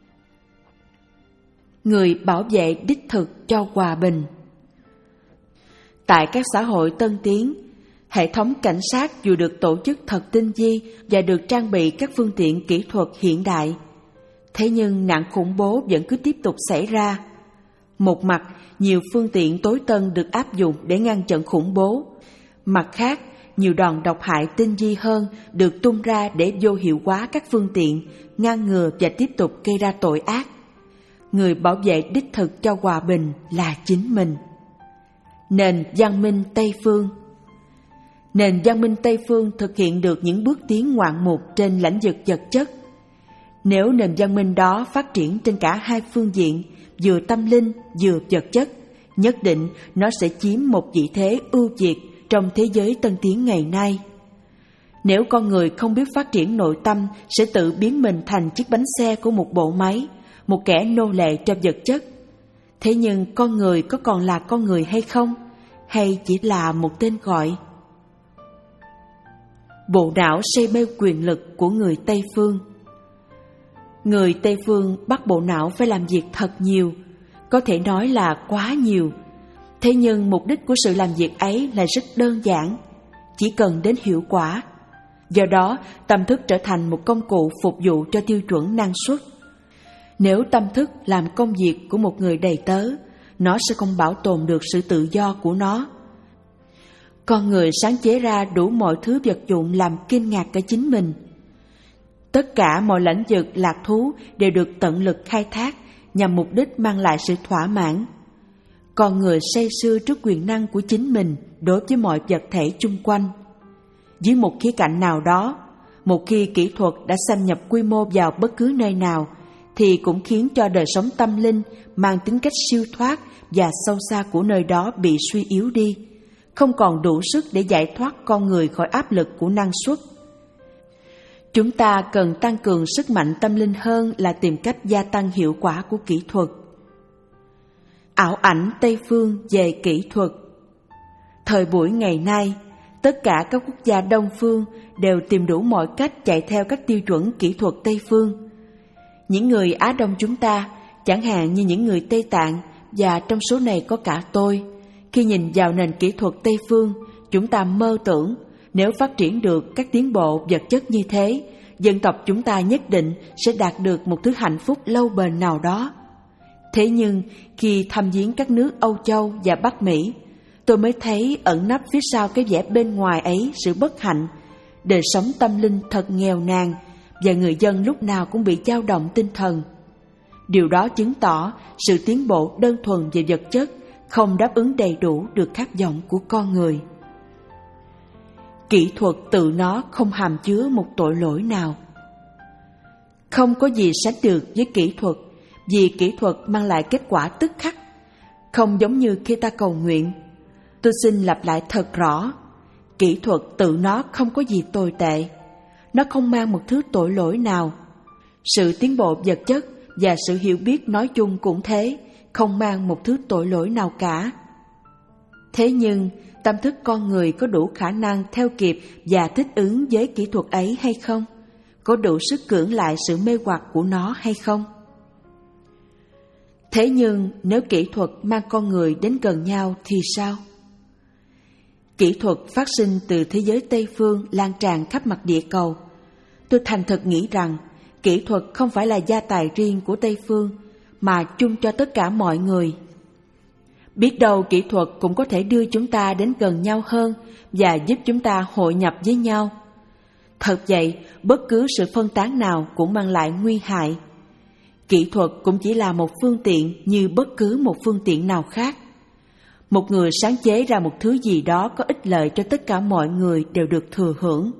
Người bảo vệ đích thực cho hòa bình. Tại các xã hội tân tiến, hệ thống cảnh sát dù được tổ chức thật tinh vi và được trang bị các phương tiện kỹ thuật hiện đại, thế nhưng nạn khủng bố vẫn cứ tiếp tục xảy ra. Một mặt, nhiều phương tiện tối tân được áp dụng để ngăn chặn khủng bố. Mặt khác, nhiều đòn độc hại tinh vi hơn được tung ra để vô hiệu hóa các phương tiện, ngăn ngừa và tiếp tục gây ra tội ác. Người bảo vệ đích thực cho hòa bình là chính mình. Nền văn minh Tây Phương. Nền văn minh Tây Phương thực hiện được những bước tiến ngoạn mục trên lĩnh vực vật chất. Nếu nền văn minh đó phát triển trên cả hai phương diện, vừa tâm linh vừa vật chất, nhất định nó sẽ chiếm một vị thế ưu việt trong thế giới tân tiến ngày nay. Nếu con người không biết phát triển nội tâm, sẽ tự biến mình thành chiếc bánh xe của một bộ máy, một kẻ nô lệ cho vật chất. Thế nhưng con người có còn là con người hay không? Hay chỉ là một tên gọi? Bộ não say mê quyền lực của người Tây Phương. Người Tây Phương bắt bộ não phải làm việc thật nhiều, có thể nói là quá nhiều. Thế nhưng mục đích của sự làm việc ấy là rất đơn giản, chỉ cần đến hiệu quả. Do đó, tâm thức trở thành một công cụ phục vụ cho tiêu chuẩn năng suất. Nếu tâm thức làm công việc của một người đầy tớ, nó sẽ không bảo tồn được sự tự do của nó. Con người sáng chế ra đủ mọi thứ vật dụng làm kinh ngạc cả chính mình. Tất cả mọi lĩnh vực lạc thú đều được tận lực khai thác nhằm mục đích mang lại sự thỏa mãn. Con người say sưa trước quyền năng của chính mình đối với mọi vật thể chung quanh. Dưới một khía cạnh nào đó, một khi kỹ thuật đã xâm nhập quy mô vào bất cứ nơi nào, thì cũng khiến cho đời sống tâm linh mang tính cách siêu thoát và sâu xa của nơi đó bị suy yếu đi, không còn đủ sức để giải thoát con người khỏi áp lực của năng suất. Chúng ta cần tăng cường sức mạnh tâm linh hơn là tìm cách gia tăng hiệu quả của kỹ thuật. Ảo ảnh Tây Phương về kỹ thuật. Thời buổi ngày nay, tất cả các quốc gia Đông Phương đều tìm đủ mọi cách chạy theo các tiêu chuẩn kỹ thuật Tây Phương. Những người Á Đông chúng ta, chẳng hạn như những người Tây Tạng, và trong số này có cả tôi, khi nhìn vào nền kỹ thuật Tây Phương, chúng ta mơ tưởng nếu phát triển được các tiến bộ vật chất như thế, dân tộc chúng ta nhất định sẽ đạt được một thứ hạnh phúc lâu bền nào đó. Thế nhưng khi thăm viếng các nước Âu Châu và Bắc Mỹ, tôi mới thấy ẩn nấp phía sau cái vẻ bên ngoài ấy sự bất hạnh, đời sống tâm linh thật nghèo nàn và người dân lúc nào cũng bị dao động tinh thần. Điều đó chứng tỏ sự tiến bộ đơn thuần về vật chất không đáp ứng đầy đủ được khát vọng của con người. Kỹ thuật tự nó không hàm chứa một tội lỗi nào. Không có gì sánh được với kỹ thuật, vì kỹ thuật mang lại kết quả tức khắc, không giống như khi ta cầu nguyện. Tôi xin lặp lại thật rõ, kỹ thuật tự nó không có gì tồi tệ, nó không mang một thứ tội lỗi nào. Sự tiến bộ vật chất và sự hiểu biết nói chung cũng thế, không mang một thứ tội lỗi nào cả. Thế nhưng, tâm thức con người có đủ khả năng theo kịp và thích ứng với kỹ thuật ấy hay không? Có đủ sức cưỡng lại sự mê hoặc của nó hay không? Thế nhưng nếu kỹ thuật mang con người đến gần nhau thì sao? Kỹ thuật phát sinh từ thế giới Tây phương lan tràn khắp mặt địa cầu. Tôi thành thật nghĩ rằng kỹ thuật không phải là gia tài riêng của Tây phương, mà chung cho tất cả mọi người. Biết đâu kỹ thuật cũng có thể đưa chúng ta đến gần nhau hơn và giúp chúng ta hội nhập với nhau. Thật vậy, bất cứ sự phân tán nào cũng mang lại nguy hại. Kỹ thuật cũng chỉ là một phương tiện như bất cứ một phương tiện nào khác. Một người sáng chế ra một thứ gì đó có ích lợi cho tất cả mọi người đều được thừa hưởng.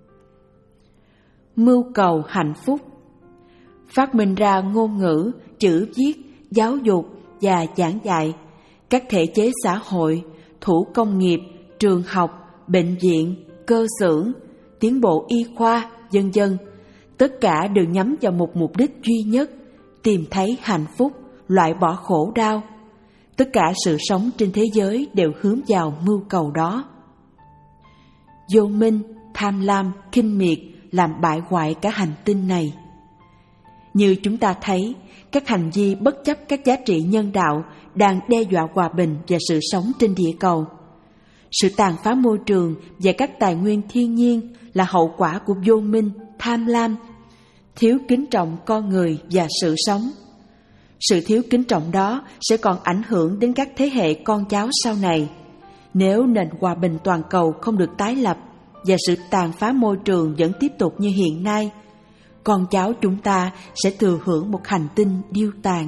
Mưu cầu hạnh phúc. Phát minh ra ngôn ngữ, chữ viết, giáo dục và giảng dạy, các thể chế xã hội, thủ công nghiệp, trường học, bệnh viện, cơ xưởng, tiến bộ y khoa, vân vân, tất cả đều nhắm vào một mục đích duy nhất: tìm thấy hạnh phúc, loại bỏ khổ đau. Tất cả sự sống trên thế giới đều hướng vào mưu cầu đó. Vô minh, tham lam, khinh miệt làm bại hoại cả hành tinh này. Như chúng ta thấy, các hành vi bất chấp các giá trị nhân đạo đang đe dọa hòa bình và sự sống trên địa cầu. Sự tàn phá môi trường và các tài nguyên thiên nhiên là hậu quả của vô minh, tham lam, thiếu kính trọng con người và sự sống. Sự thiếu kính trọng đó sẽ còn ảnh hưởng đến các thế hệ con cháu sau này. Nếu nền hòa bình toàn cầu không được tái lập và sự tàn phá môi trường vẫn tiếp tục như hiện nay, con cháu chúng ta sẽ thừa hưởng một hành tinh điêu tàn.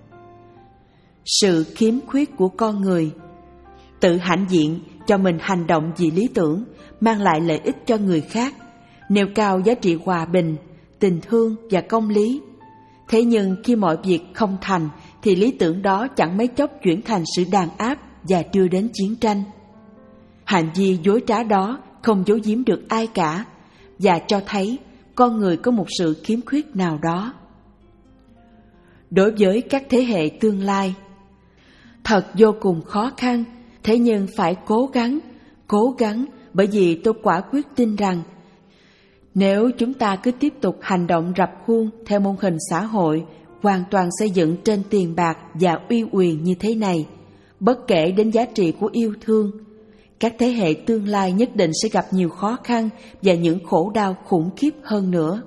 Sự khiếm khuyết của con người. Tự hãnh diện cho mình hành động vì lý tưởng, mang lại lợi ích cho người khác, nêu cao giá trị hòa bình, tình thương và công lý. Thế nhưng khi mọi việc không thành thì lý tưởng đó chẳng mấy chốc chuyển thành sự đàn áp và đưa đến chiến tranh. Hành vi dối trá đó không giấu giếm được ai cả và cho thấy con người có một sự khiếm khuyết nào đó. Đối với các thế hệ tương lai, thật vô cùng khó khăn, thế nhưng phải cố gắng, cố gắng bởi vì tôi quả quyết tin rằng nếu chúng ta cứ tiếp tục hành động rập khuôn theo mô hình xã hội hoàn toàn xây dựng trên tiền bạc và uy quyền như thế này, bất kể đến giá trị của yêu thương, các thế hệ tương lai nhất định sẽ gặp nhiều khó khăn và những khổ đau khủng khiếp hơn nữa.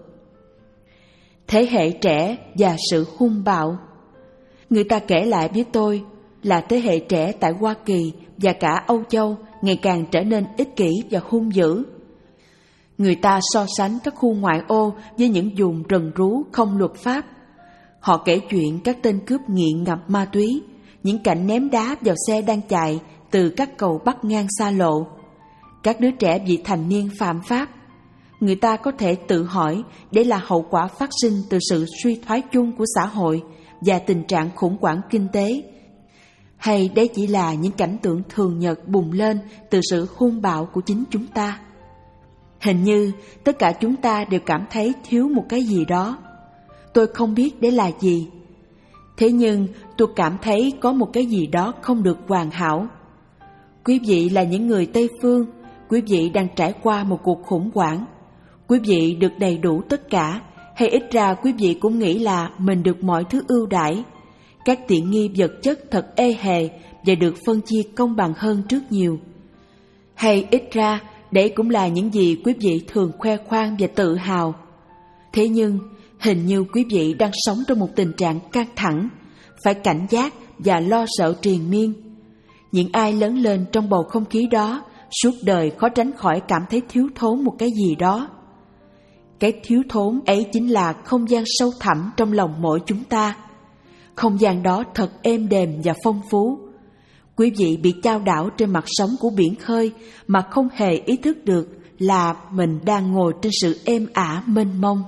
Thế hệ trẻ và sự hung bạo. Người ta kể lại với tôi là thế hệ trẻ tại Hoa Kỳ và cả Âu Châu ngày càng trở nên ích kỷ và hung dữ. Người ta so sánh các khu ngoại ô với những vùng rừng rú không luật pháp. Họ kể chuyện các tên cướp nghiện ngập ma túy, những cảnh ném đá vào xe đang chạy từ các cầu bắc ngang xa lộ, các đứa trẻ vị thành niên phạm pháp. Người ta có thể tự hỏi đây là hậu quả phát sinh từ sự suy thoái chung của xã hội và tình trạng khủng hoảng kinh tế, hay đây chỉ là những cảnh tượng thường nhật bùng lên từ sự hung bạo của chính chúng ta. Hình như tất cả chúng ta đều cảm thấy thiếu một cái gì đó. Tôi không biết đấy là gì. Thế nhưng tôi cảm thấy có một cái gì đó không được hoàn hảo. Quý vị là những người Tây phương, quý vị đang trải qua một cuộc khủng hoảng. Quý vị được đầy đủ tất cả, hay ít ra quý vị cũng nghĩ là mình được mọi thứ ưu đãi. Các tiện nghi vật chất thật ê hề và được phân chia công bằng hơn trước nhiều. Hay ít ra đấy cũng là những gì quý vị thường khoe khoang và tự hào. Thế nhưng hình như quý vị đang sống trong một tình trạng căng thẳng, phải cảnh giác và lo sợ triền miên. Những ai lớn lên trong bầu không khí đó suốt đời khó tránh khỏi cảm thấy thiếu thốn một cái gì đó. Cái thiếu thốn ấy chính là không gian sâu thẳm trong lòng mỗi chúng ta. Không gian đó thật êm đềm và phong phú. Quý vị bị chao đảo trên mặt sóng của biển khơi mà không hề ý thức được là mình đang ngồi trên sự êm ả mênh mông.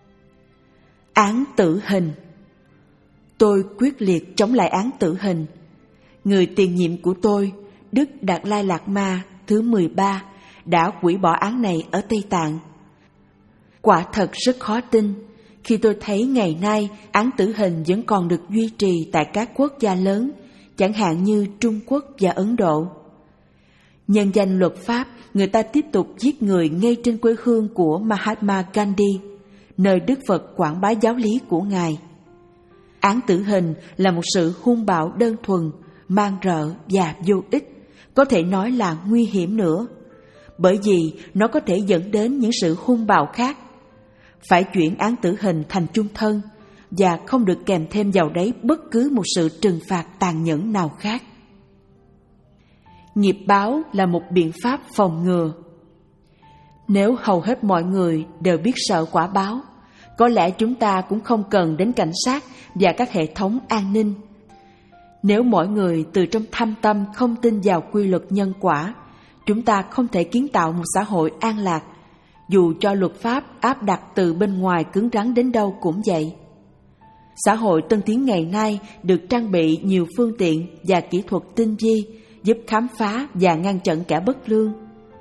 Án tử hình. Tôi quyết liệt chống lại án tử hình. Người tiền nhiệm của tôi, Đức Đạt Lai Lạt Ma thứ mười ba, đã hủy bỏ án này ở Tây Tạng. Quả thật rất khó tin khi tôi thấy ngày nay án tử hình vẫn còn được duy trì tại các quốc gia lớn, chẳng hạn như Trung Quốc và Ấn Độ. Nhân danh luật pháp, người ta tiếp tục giết người ngay trên quê hương của Mahatma Gandhi, nơi Đức Phật quảng bá giáo lý của Ngài. Án tử hình là một sự hung bạo đơn thuần, man rợ và vô ích, có thể nói là nguy hiểm nữa, bởi vì nó có thể dẫn đến những sự hung bạo khác. Phải chuyển án tử hình thành chung thân và không được kèm thêm vào đấy bất cứ một sự trừng phạt tàn nhẫn nào khác. Nghiệp báo là một biện pháp phòng ngừa. Nếu hầu hết mọi người đều biết sợ quả báo, có lẽ chúng ta cũng không cần đến cảnh sát và các hệ thống an ninh. Nếu mọi người từ trong thâm tâm không tin vào quy luật nhân quả, chúng ta không thể kiến tạo một xã hội an lạc, dù cho luật pháp áp đặt từ bên ngoài cứng rắn đến đâu cũng vậy. Xã hội tân tiến ngày nay được trang bị nhiều phương tiện và kỹ thuật tinh vi, giúp khám phá và ngăn chặn kẻ bất lương.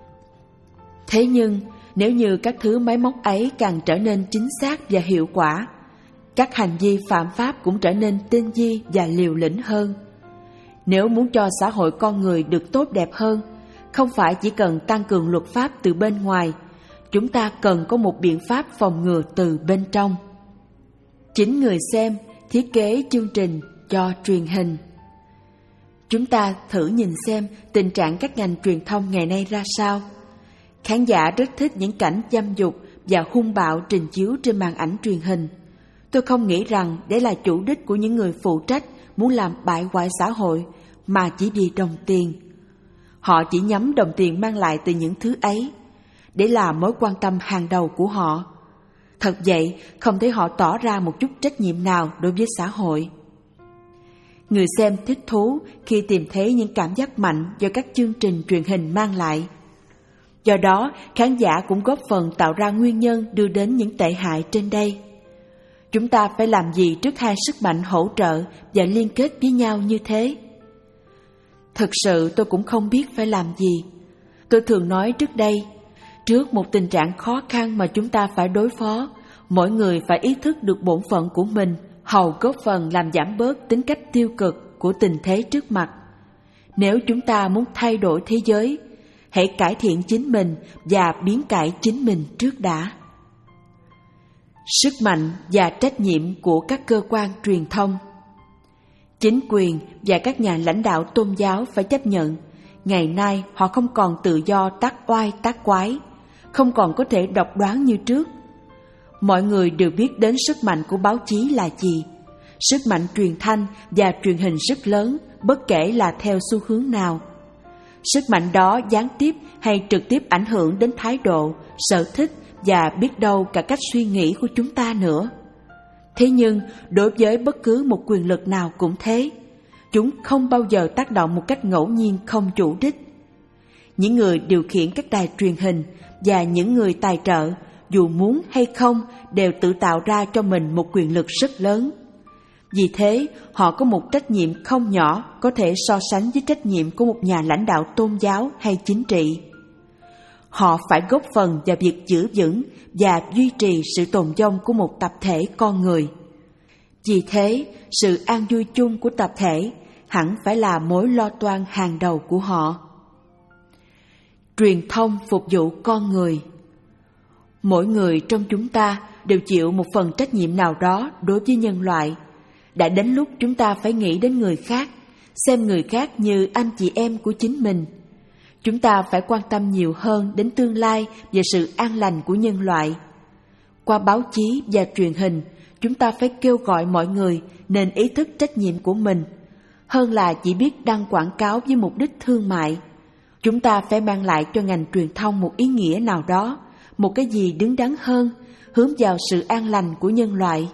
Thế nhưng, nếu như các thứ máy móc ấy càng trở nên chính xác và hiệu quả, các hành vi phạm pháp cũng trở nên tinh vi và liều lĩnh hơn. Nếu muốn cho xã hội con người được tốt đẹp hơn, không phải chỉ cần tăng cường luật pháp từ bên ngoài, chúng ta cần có một biện pháp phòng ngừa từ bên trong. Chính người xem thiết kế chương trình cho truyền hình. Chúng ta thử nhìn xem tình trạng các ngành truyền thông ngày nay ra sao. Khán giả rất thích những cảnh dâm dục và hung bạo trình chiếu trên màn ảnh truyền hình. Tôi không nghĩ rằng đấy là chủ đích của những người phụ trách muốn làm bại hoại xã hội, mà chỉ vì đồng tiền. Họ chỉ nhắm đồng tiền mang lại từ những thứ ấy. Đấy là mối quan tâm hàng đầu của họ. Thật vậy, không thấy họ tỏ ra một chút trách nhiệm nào đối với xã hội. Người xem thích thú khi tìm thấy những cảm giác mạnh do các chương trình truyền hình mang lại. Do đó, khán giả cũng góp phần tạo ra nguyên nhân đưa đến những tệ hại trên đây. Chúng ta phải làm gì trước hai sức mạnh hỗ trợ và liên kết với nhau như thế? Thực sự tôi cũng không biết phải làm gì. Tôi thường nói trước đây, trước một tình trạng khó khăn mà chúng ta phải đối phó, mỗi người phải ý thức được bổn phận của mình, hầu góp phần làm giảm bớt tính cách tiêu cực của tình thế trước mặt. Nếu chúng ta muốn thay đổi thế giới, hãy cải thiện chính mình và biến cải chính mình trước đã. Sức mạnh và trách nhiệm của các cơ quan truyền thông. Chính quyền và các nhà lãnh đạo tôn giáo phải chấp nhận, ngày nay họ không còn tự do tác oai tác quái, không còn có thể độc đoán như trước. Mọi người đều biết đến sức mạnh của báo chí là gì. Sức mạnh truyền thanh và truyền hình rất lớn, bất kể là theo xu hướng nào. Sức mạnh đó gián tiếp hay trực tiếp ảnh hưởng đến thái độ, sở thích và biết đâu cả cách suy nghĩ của chúng ta nữa. Thế nhưng, đối với bất cứ một quyền lực nào cũng thế, chúng không bao giờ tác động một cách ngẫu nhiên không chủ đích. Những người điều khiển các đài truyền hình và những người tài trợ, dù muốn hay không, đều tự tạo ra cho mình một quyền lực rất lớn. Vì thế, họ có một trách nhiệm không nhỏ có thể so sánh với trách nhiệm của một nhà lãnh đạo tôn giáo hay chính trị. Họ phải góp phần vào việc giữ vững và duy trì sự tồn vong của một tập thể con người. Vì thế, sự an vui chung của tập thể hẳn phải là mối lo toan hàng đầu của họ. Truyền thông phục vụ con người. Mỗi người trong chúng ta đều chịu một phần trách nhiệm nào đó đối với nhân loại. Đã đến lúc chúng ta phải nghĩ đến người khác, xem người khác như anh chị em của chính mình. Chúng ta phải quan tâm nhiều hơn đến tương lai và sự an lành của nhân loại. Qua báo chí và truyền hình, chúng ta phải kêu gọi mọi người nên ý thức trách nhiệm của mình, hơn là chỉ biết đăng quảng cáo với mục đích thương mại. Chúng ta phải mang lại cho ngành truyền thông một ý nghĩa nào đó, một cái gì đứng đắn hơn, hướng vào sự an lành của nhân loại.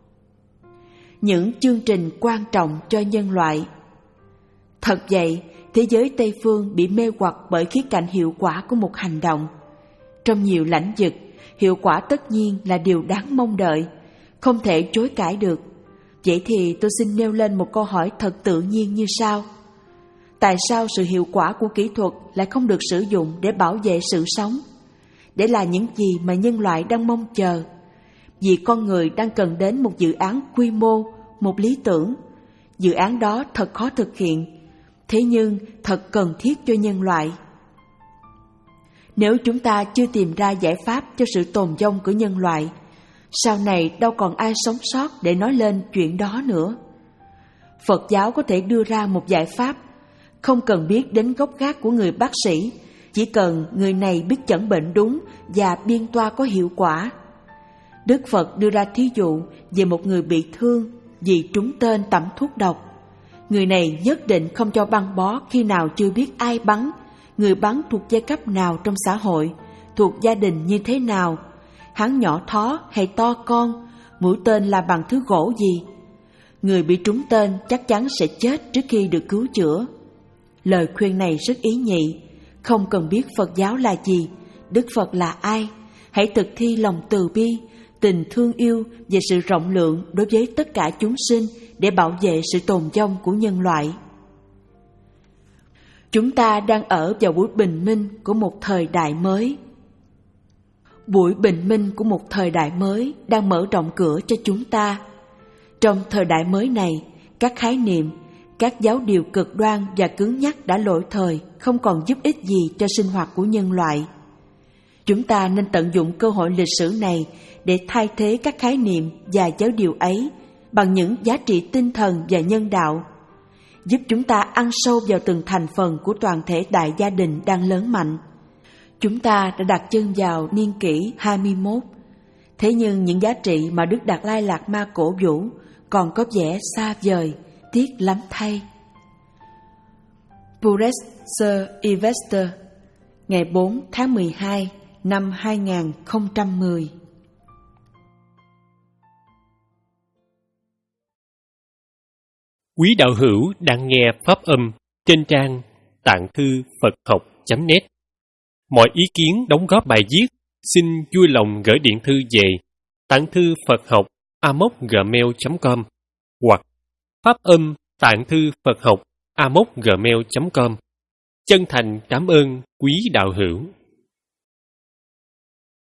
Những chương trình quan trọng cho nhân loại. Thật vậy, thế giới Tây Phương bị mê hoặc bởi khía cạnh hiệu quả của một hành động. Trong nhiều lãnh vực, hiệu quả tất nhiên là điều đáng mong đợi, không thể chối cãi được. Vậy thì tôi xin nêu lên một câu hỏi thật tự nhiên như sau. Tại sao sự hiệu quả của kỹ thuật lại không được sử dụng để bảo vệ sự sống? Để là những gì mà nhân loại đang mong chờ. Vì con người đang cần đến một dự án quy mô, một lý tưởng. Dự án đó thật khó thực hiện, thế nhưng thật cần thiết cho nhân loại. Nếu chúng ta chưa tìm ra giải pháp cho sự tồn vong của nhân loại, sau này đâu còn ai sống sót để nói lên chuyện đó nữa. Phật giáo có thể đưa ra một giải pháp, không cần biết đến gốc gác của người bác sĩ, chỉ cần người này biết chẩn bệnh đúng và biên toa có hiệu quả. Đức Phật đưa ra thí dụ về một người bị thương vì trúng tên tẩm thuốc độc. Người này nhất định không cho băng bó khi nào chưa biết ai bắn, người bắn thuộc giai cấp nào trong xã hội, thuộc gia đình như thế nào, hắn nhỏ thó hay to con, mũi tên là bằng thứ gỗ gì. Người bị trúng tên chắc chắn sẽ chết trước khi được cứu chữa. Lời khuyên này rất ý nhị, không cần biết Phật giáo là gì, Đức Phật là ai, hãy thực thi lòng từ bi, tình thương yêu và sự rộng lượng đối với tất cả chúng sinh để bảo vệ sự tồn vong của nhân loại. Chúng ta đang ở vào buổi bình minh của một thời đại mới. Buổi bình minh của một thời đại mới đang mở rộng cửa cho chúng ta. Trong thời đại mới này, các khái niệm, các giáo điều cực đoan và cứng nhắc đã lỗi thời, không còn giúp ích gì cho sinh hoạt của nhân loại. Chúng ta nên tận dụng cơ hội lịch sử này để thay thế các khái niệm và giáo điều ấy bằng những giá trị tinh thần và nhân đạo, giúp chúng ta ăn sâu vào từng thành phần của toàn thể đại gia đình đang lớn mạnh. Chúng ta đã đặt chân vào niên kỷ hai mươi mốt, thế nhưng những giá trị mà Đức Đạt Lai Lạt Ma cổ vũ còn có vẻ xa vời, tiếc lắm thay. Purser Investor, ngày bốn tháng mười hai năm hai nghìn không trăm mười. Quý đạo hữu đang nghe pháp âm trên trang tạng thư Phật học chấm net. Mọi ý kiến đóng góp bài viết xin vui lòng gửi điện thư về tạng thư Phật học a m o c gmail chấm com hoặc pháp âm tạng thư Phật học a m o c gmail chấm com. Chân thành cảm ơn quý đạo hữu.